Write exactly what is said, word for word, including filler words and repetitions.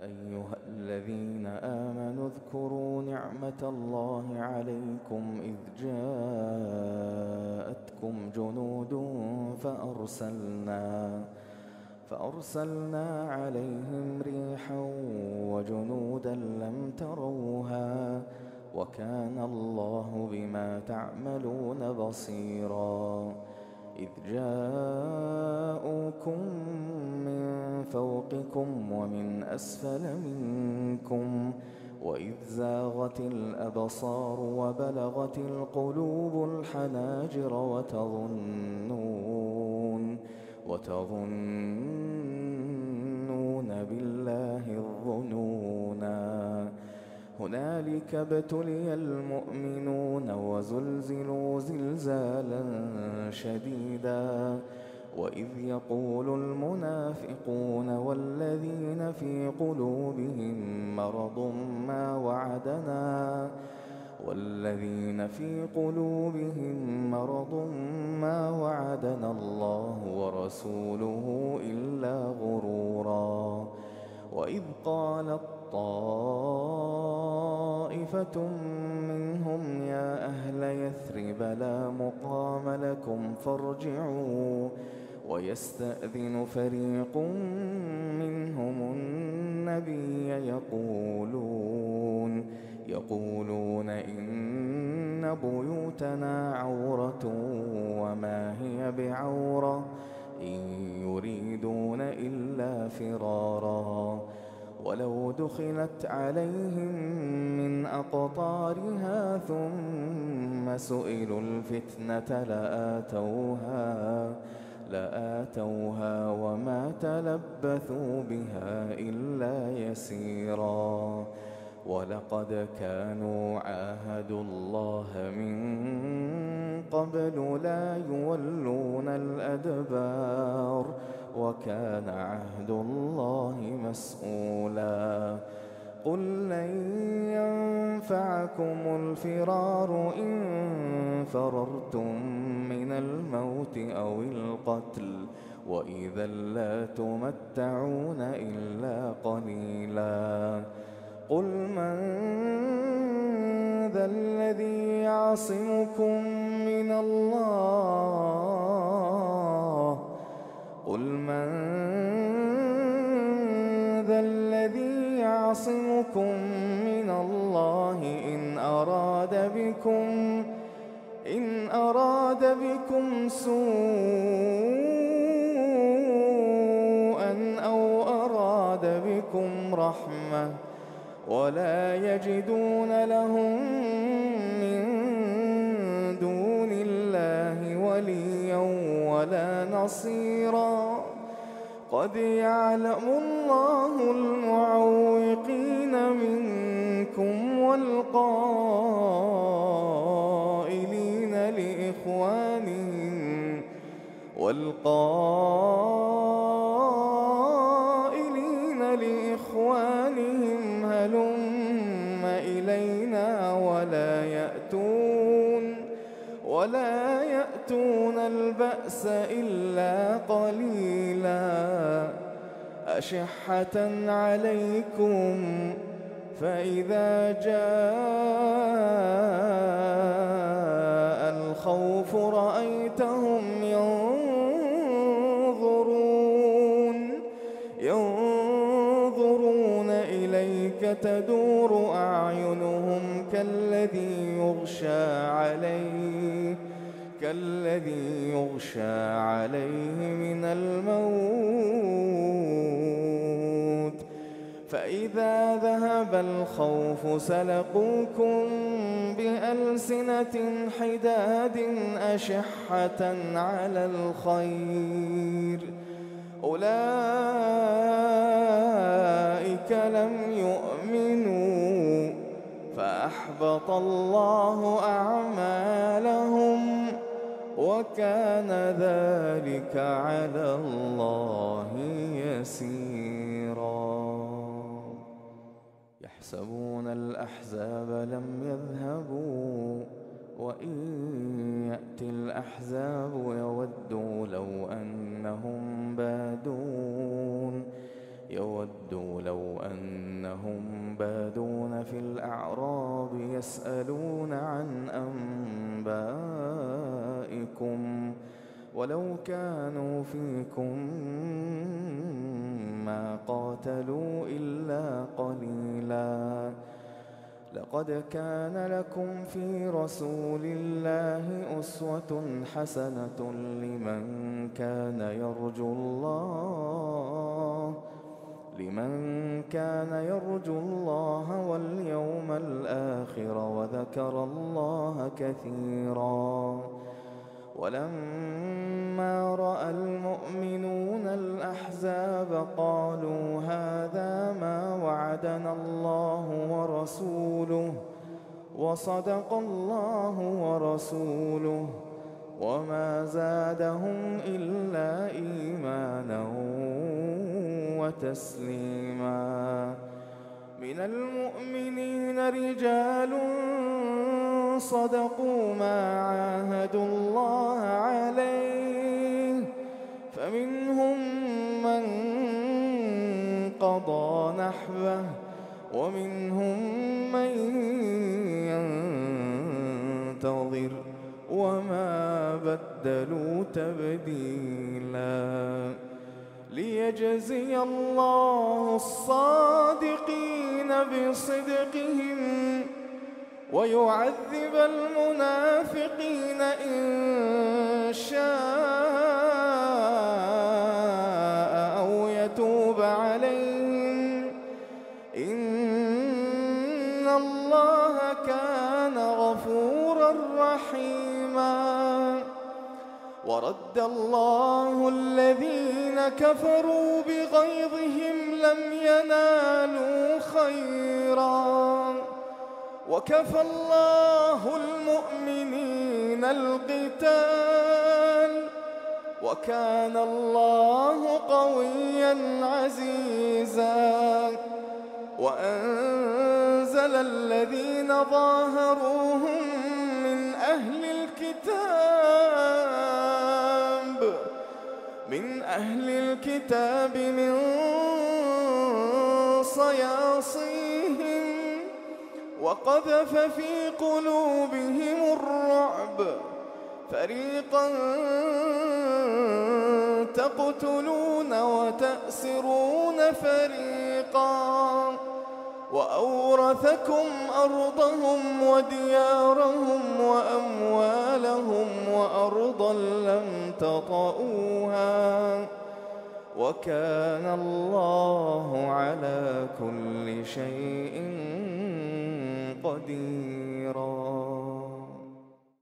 أيها الذين آمنوا اذكروا نعمة الله عليكم إذ جاءتكم جنود فأرسلنا فأرسلنا عليهم ريحا وجنودا لم تروها وكان الله بما تعملون بصيرا. إذ جاءوكم من فوقكم ومن أسفل منكم وإذ زاغت الأبصار وبلغت القلوب الحناجر وتظنون وتظنون بالله الظنونا. هنالك ابتلي المؤمنون وزلزلوا زلزالا شديدا. وإذ يقول المنافقون والذين في قلوبهم مرض ما وعدنا والذين في قلوبهم مرض ما وعدنا الله ورسوله إلا غرورا. وإذ قالت طائفة منهم يا أهل يثرب لا مقام لكم فارجعوا ويستأذن فريق منهم النبي يقولون يقولون إن بيوتنا عورة وما هي بعورة إن يريدون إلا فرارا. ولو دخلت عليهم من أقطارها ثم سئلوا الفتنة لآتوها لآتوها وما تلبثوا بها إلا يسيرا. ولقد كانوا عاهدوا الله من قبل لا يولون الأدبار وكان عهد الله مسؤولا. قل لن ينفعكم الفرار إن فررتم من الموت أو القتل وإذا لا تمتعون إلا قليلا. قل من ذا الذي يعصمكم من الله قل من ذا الذي يعصمكم من الله إن أراد بكم إن أراد بكم سوءا أو أراد بكم رحمة ولا يجدون لهم من دون الله وليا ولا نصيرا. قد يعلم الله المعوقين منكم والقائلين لإخوانهم والقائلين لإخوانهم هلم إلينا ولا يأتون ولا يأتون البأس إلا قليلا. أشحة عليكم فإذا جاء الخوف رأيتهم ينظرون ينظرون إليك تدور أعينهم كالذي يغشى عليه كالذي يغشى عليه من الموت فإذا ذهب الخوف سلقوكم بألسنة حداد أشحة على الخير أولئك لم يؤمنوا فأحبط الله أعمالهم وكان ذلك على الله يسيرا. يحسبون الأحزاب لم يذهبوا وإن يأتي الأحزاب يودوا لو أنهم بادون يودوا لو أن في الأعراب يسألون عن أنبائكم ولو كانوا فيكم ما قاتلوا إلا قليلا لقد كان لكم في رسول الله أسوة حسنة لمن كان يرجو الله لمن كان يرجو الله واليوم الآخر وذكر الله كثيرا. ولما رأى المؤمنون الأحزاب قالوا هذا ما وعدنا الله ورسوله وصدق الله ورسوله وما زادهم إلا إيمانا وتسليما. من المؤمنين رجال صدقوا ما عاهدوا الله عليه فمنهم من قضى نحبه ومنهم من ينتظر وما بدلوا تبديلا. ليجزي الله الصادقين بصدقهم ويعذب المنافقين إن شاء أو يتوب عليهم إن الله كان غفورا رحيما. ورد الله الذين كفروا بغيظهم لم ينالوا خيرا وكفى الله المؤمنين القتال وكان الله قويا عزيزا. وأنزل الذين ظاهروهم من أهل الكتاب من أهل الكتاب من صياصيهم وقذف في قلوبهم الرعب فريقا تقتلون وتأسرون فريقا وأورثكم أرضهم وديارهم وأموالهم وأرضا لم تطئوها وكان الله على كل شيء قديرا.